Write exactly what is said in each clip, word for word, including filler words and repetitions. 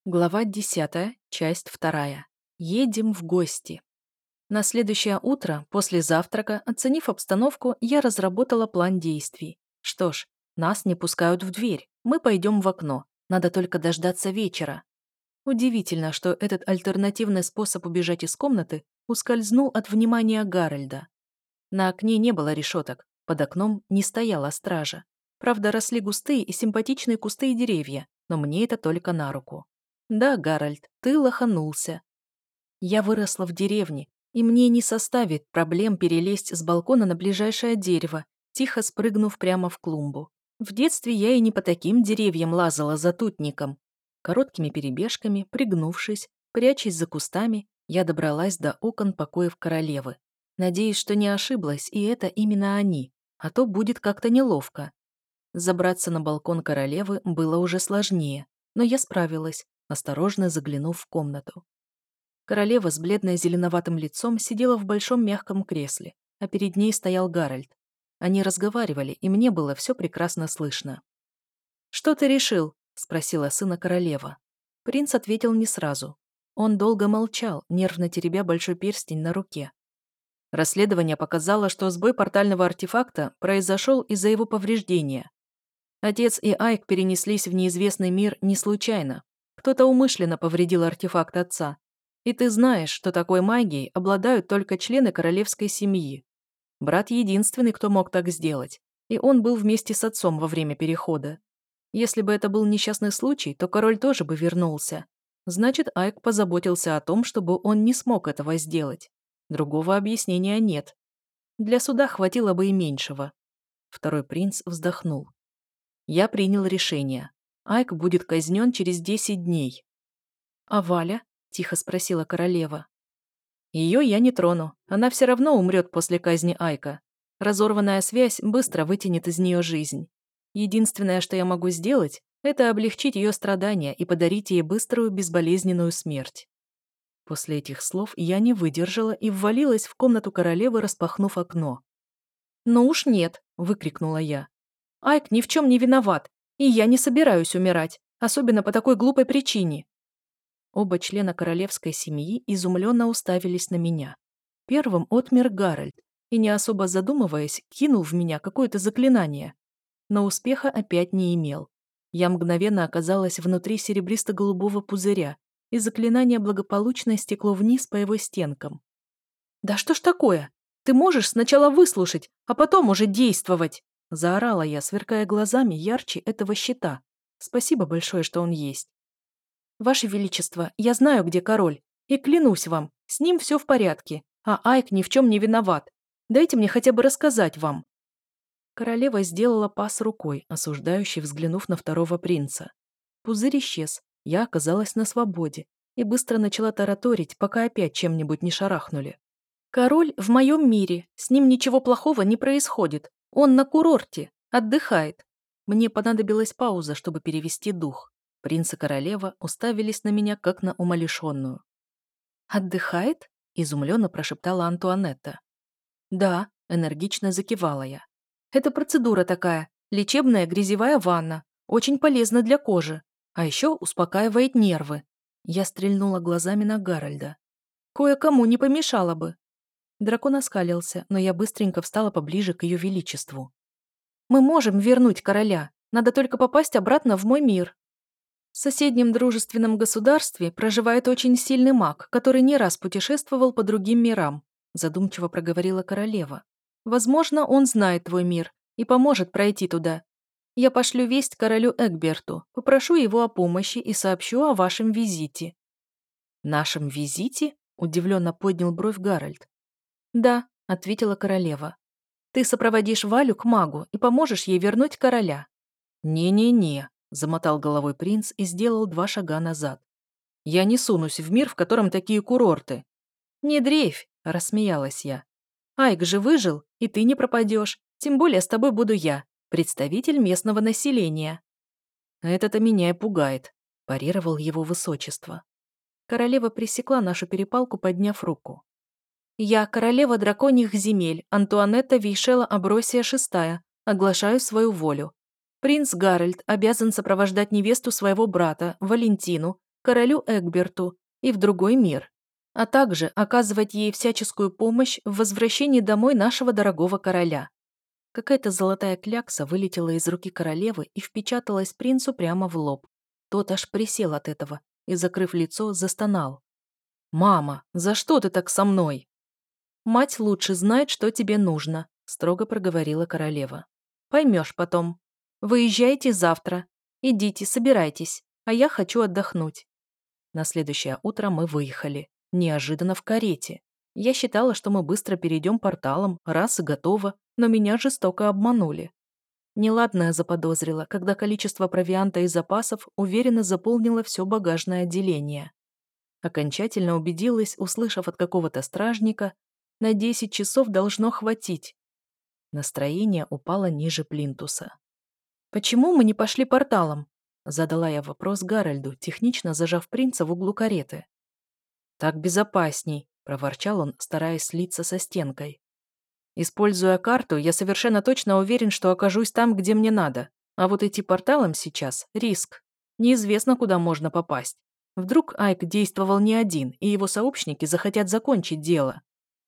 Глава десятая, часть вторая. Едем в гости. На следующее утро, после завтрака, оценив обстановку, я разработала план действий. Что ж, нас не пускают в дверь, мы пойдем в окно. Надо только дождаться вечера. Удивительно, что этот альтернативный способ убежать из комнаты ускользнул от внимания Гарольда. На окне не было решеток, под окном не стояла стража. Правда, росли густые и симпатичные кусты и деревья, но мне это только на руку. Да, Гарольд, ты лоханулся. Я выросла в деревне, и мне не составит проблем перелезть с балкона на ближайшее дерево, тихо спрыгнув прямо в клумбу. В детстве я и не по таким деревьям лазала за тутником. Короткими перебежками, пригнувшись, прячась за кустами, я добралась до окон покоев королевы. Надеюсь, что не ошиблась, и это именно они, а то будет как-то неловко. Забраться на балкон королевы было уже сложнее, но я справилась, осторожно заглянув в комнату. Королева с бледно-зеленоватым лицом сидела в большом мягком кресле, а перед ней стоял Гарольд. Они разговаривали, и мне было все прекрасно слышно. «Что ты решил?» – спросила сына королева. Принц ответил не сразу. Он долго молчал, нервно теребя большой перстень на руке. Расследование показало, что сбой портального артефакта произошел из-за его повреждения. Отец и Айк перенеслись в неизвестный мир не случайно. Кто-то умышленно повредил артефакт отца. И ты знаешь, что такой магией обладают только члены королевской семьи. Брат единственный, кто мог так сделать, и он был вместе с отцом во время перехода. Если бы это был несчастный случай, то король тоже бы вернулся. Значит, Айк позаботился о том, чтобы он не смог этого сделать. Другого объяснения нет. Для суда хватило бы и меньшего. Второй принц вздохнул. Я принял решение. Айк будет казнен через десять дней. «А Валя?» – тихо спросила королева. «Ее я не трону. Она все равно умрет после казни Айка. Разорванная связь быстро вытянет из нее жизнь. Единственное, что я могу сделать, это облегчить ее страдания и подарить ей быструю, безболезненную смерть». После этих слов я не выдержала и ввалилась в комнату королевы, распахнув окно. «Ну уж нет!» – выкрикнула я. Айк ни в чем не виноват, и я не собираюсь умирать, особенно по такой глупой причине». Оба члена королевской семьи изумленно уставились на меня. Первым отмер Гарольд и, не особо задумываясь, кинул в меня какое-то заклинание. Но успеха опять не имел. Я мгновенно оказалась внутри серебристо-голубого пузыря, и заклинание благополучно стекло вниз по его стенкам. «Да что ж такое? Ты можешь сначала выслушать, а потом уже действовать!» Заорала я, сверкая глазами ярче этого щита. Спасибо большое, что он есть. «Ваше Величество, я знаю, где король, и клянусь вам, с ним все в порядке, а Айк ни в чем не виноват. Дайте мне хотя бы рассказать вам». Королева сделала пас рукой, осуждающий, взглянув на второго принца. Пузырь исчез, я оказалась на свободе и быстро начала тараторить, пока опять чем-нибудь не шарахнули. «Король в моем мире, с ним ничего плохого не происходит. Он на курорте, отдыхает». Мне понадобилась пауза, чтобы перевести дух. Принц и королева уставились на меня, как на умалишенную. «Отдыхает?» – изумленно прошептала Антуанетта. «Да», – энергично закивала я. «Это процедура такая, лечебная грязевая ванна, очень полезна для кожи, а еще успокаивает нервы». Я стрельнула глазами на Гарольда. «Кое-кому не помешало бы». Дракон оскалился, но я быстренько встала поближе к ее величеству. «Мы можем вернуть короля, надо только попасть обратно в мой мир». В соседнем дружественном государстве проживает очень сильный маг, который не раз путешествовал по другим мирам, задумчиво проговорила королева. Возможно, он знает твой мир и поможет пройти туда. Я пошлю весть королю Эгберту, попрошу его о помощи и сообщу о вашем визите». «Нашем визите?» – удивленно поднял бровь Гарольд. «Да», – ответила королева. «Ты сопроводишь Валю к магу и поможешь ей вернуть короля». «Не-не-не», – замотал головой принц и сделал два шага назад. «Я не сунусь в мир, в котором такие курорты». «Не дрейфь», – рассмеялась я. «Айк же выжил, и ты не пропадешь, тем более с тобой буду я, представитель местного населения». «Это-то меня и пугает», – парировал его высочество. Королева пресекла нашу перепалку, подняв руку. «Я, королева драконьих земель, Антуанетта Вейшела Абросия шестая, оглашаю свою волю. Принц Гарольд обязан сопровождать невесту своего брата, Валентину, королю Эгберту и в другой мир, а также оказывать ей всяческую помощь в возвращении домой нашего дорогого короля». Какая-то золотая клякса вылетела из руки королевы и впечаталась принцу прямо в лоб. Тот аж присел от этого и, закрыв лицо, застонал. «Мама, за что ты так со мной?» «Мать лучше знает, что тебе нужно», — строго проговорила королева. «Поймешь потом. Выезжайте завтра. Идите, собирайтесь, а я хочу отдохнуть». На следующее утро мы выехали. Неожиданно в карете. Я считала, что мы быстро перейдем порталом, раз и готово, но меня жестоко обманули. Неладное заподозрила, когда количество провианта и запасов уверенно заполнило все багажное отделение. Окончательно убедилась, услышав от какого-то стражника, на десять часов должно хватить. Настроение упало ниже плинтуса. «Почему мы не пошли порталом?» Задала я вопрос Гарольду, технично зажав принца в углу кареты. «Так безопасней», — проворчал он, стараясь слиться со стенкой. «Используя карту, я совершенно точно уверен, что окажусь там, где мне надо. А вот идти порталом сейчас — риск. Неизвестно, куда можно попасть. Вдруг Айк действовал не один, и его сообщники захотят закончить дело».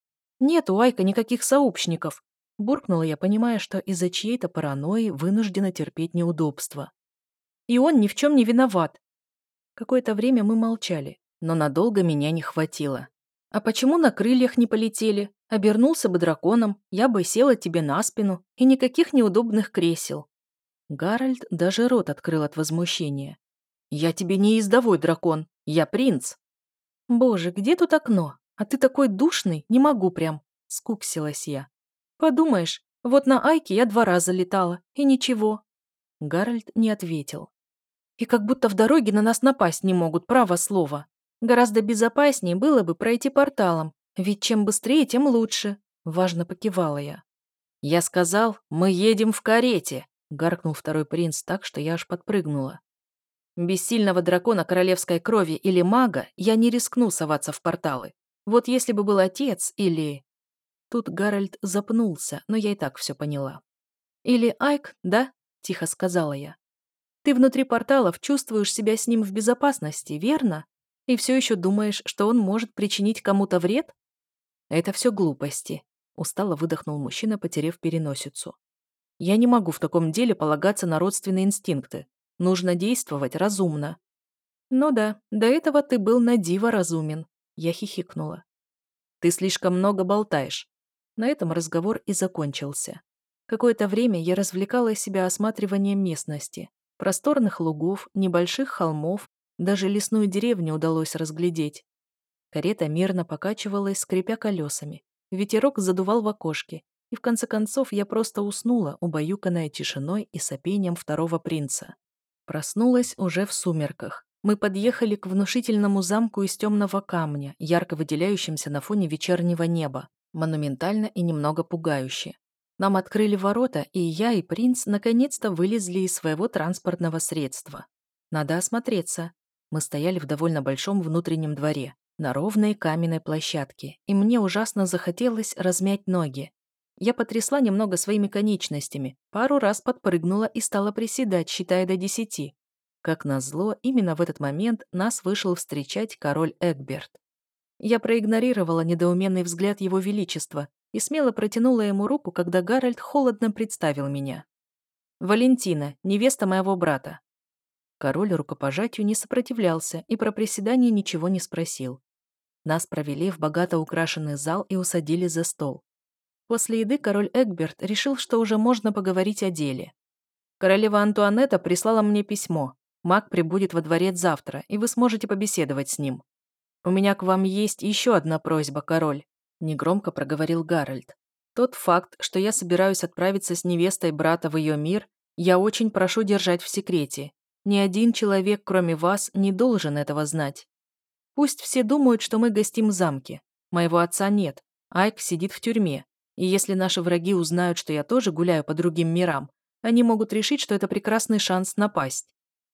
«Нет у Айка никаких сообщников», — буркнула я, понимая, что из-за чьей-то паранойи вынуждена терпеть неудобства. «И он ни в чем не виноват». Какое-то время мы молчали, но надолго меня не хватило. «А почему на крыльях не полетели? Обернулся бы драконом, я бы села тебе на спину, и никаких неудобных кресел». Гарольд даже рот открыл от возмущения. «Я тебе не ездовой дракон, я принц». «Боже, где тут окно? А ты такой душный, не могу прям», — скуксилась я. «Подумаешь, вот на Айке я два раза летала, и ничего». Гарольд не ответил. «И как будто в дороге на нас напасть не могут, право слово. Гораздо безопаснее было бы пройти порталом, ведь чем быстрее, тем лучше», — важно покивала я. «Я сказал, мы едем в карете», — гаркнул второй принц так, что я аж подпрыгнула. «Без сильного дракона королевской крови или мага я не рискну соваться в порталы. Вот если бы был отец или...» Тут Гарольд запнулся, но я и так все поняла. «Или Айк, да?» — тихо сказала я. «Ты внутри порталов чувствуешь себя с ним в безопасности, верно? И все еще думаешь, что он может причинить кому-то вред?» «Это все глупости», — устало выдохнул мужчина, потеряв переносицу. «Я не могу в таком деле полагаться на родственные инстинкты. Нужно действовать разумно». «Ну да, до этого ты был на диво разумен», — я хихикнула. «Ты слишком много болтаешь». На этом разговор и закончился. Какое-то время я развлекала себя осматриванием местности. Просторных лугов, небольших холмов, даже лесную деревню удалось разглядеть. Карета мерно покачивалась, скрипя колесами. Ветерок задувал в окошки, и в конце концов я просто уснула, убаюканная тишиной и сопением второго принца. Проснулась уже в сумерках. Мы подъехали к внушительному замку из темного камня, ярко выделяющимся на фоне вечернего неба, монументально и немного пугающе. Нам открыли ворота, и я и принц наконец-то вылезли из своего транспортного средства. Надо осмотреться. Мы стояли в довольно большом внутреннем дворе, на ровной каменной площадке, и мне ужасно захотелось размять ноги. Я потрясла немного своими конечностями, пару раз подпрыгнула и стала приседать, считая до десяти. Как назло, именно в этот момент нас вышел встречать король Эгберт. Я проигнорировала недоуменный взгляд его величества и смело протянула ему руку, когда Гарольд холодно представил меня. «Валентина, невеста моего брата». Король рукопожатию не сопротивлялся и про приседание ничего не спросил. Нас провели в богато украшенный зал и усадили за стол. После еды король Эгберт решил, что уже можно поговорить о деле. «Королева Антуанетта прислала мне письмо. Маг прибудет во дворец завтра, и вы сможете побеседовать с ним. У меня к вам есть еще одна просьба, король», — негромко проговорил Гарольд. «Тот факт, что я собираюсь отправиться с невестой брата в ее мир, я очень прошу держать в секрете. Ни один человек, кроме вас, не должен этого знать. Пусть все думают, что мы гостим в замке. Моего отца нет, Айк сидит в тюрьме, и если наши враги узнают, что я тоже гуляю по другим мирам, они могут решить, что это прекрасный шанс напасть».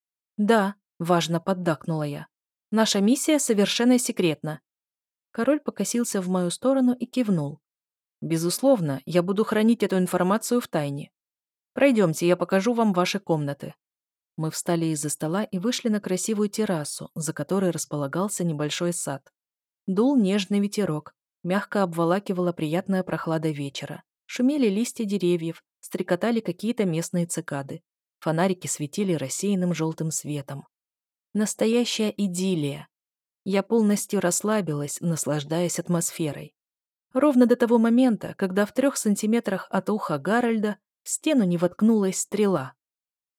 «Да», — важно поддакнула я. «Наша миссия совершенно секретна». Король покосился в мою сторону и кивнул. «Безусловно, я буду хранить эту информацию в тайне. Пройдемте, я покажу вам ваши комнаты». Мы встали из-за стола и вышли на красивую террасу, за которой располагался небольшой сад. Дул нежный ветерок, мягко обволакивала приятная прохлада вечера. Шумели листья деревьев, стрекотали какие-то местные цикады. Фонарики светили рассеянным желтым светом. Настоящая идиллия. Я полностью расслабилась, наслаждаясь атмосферой. Ровно до того момента, когда в трех сантиметрах от уха Гарольда в стену не воткнулась стрела.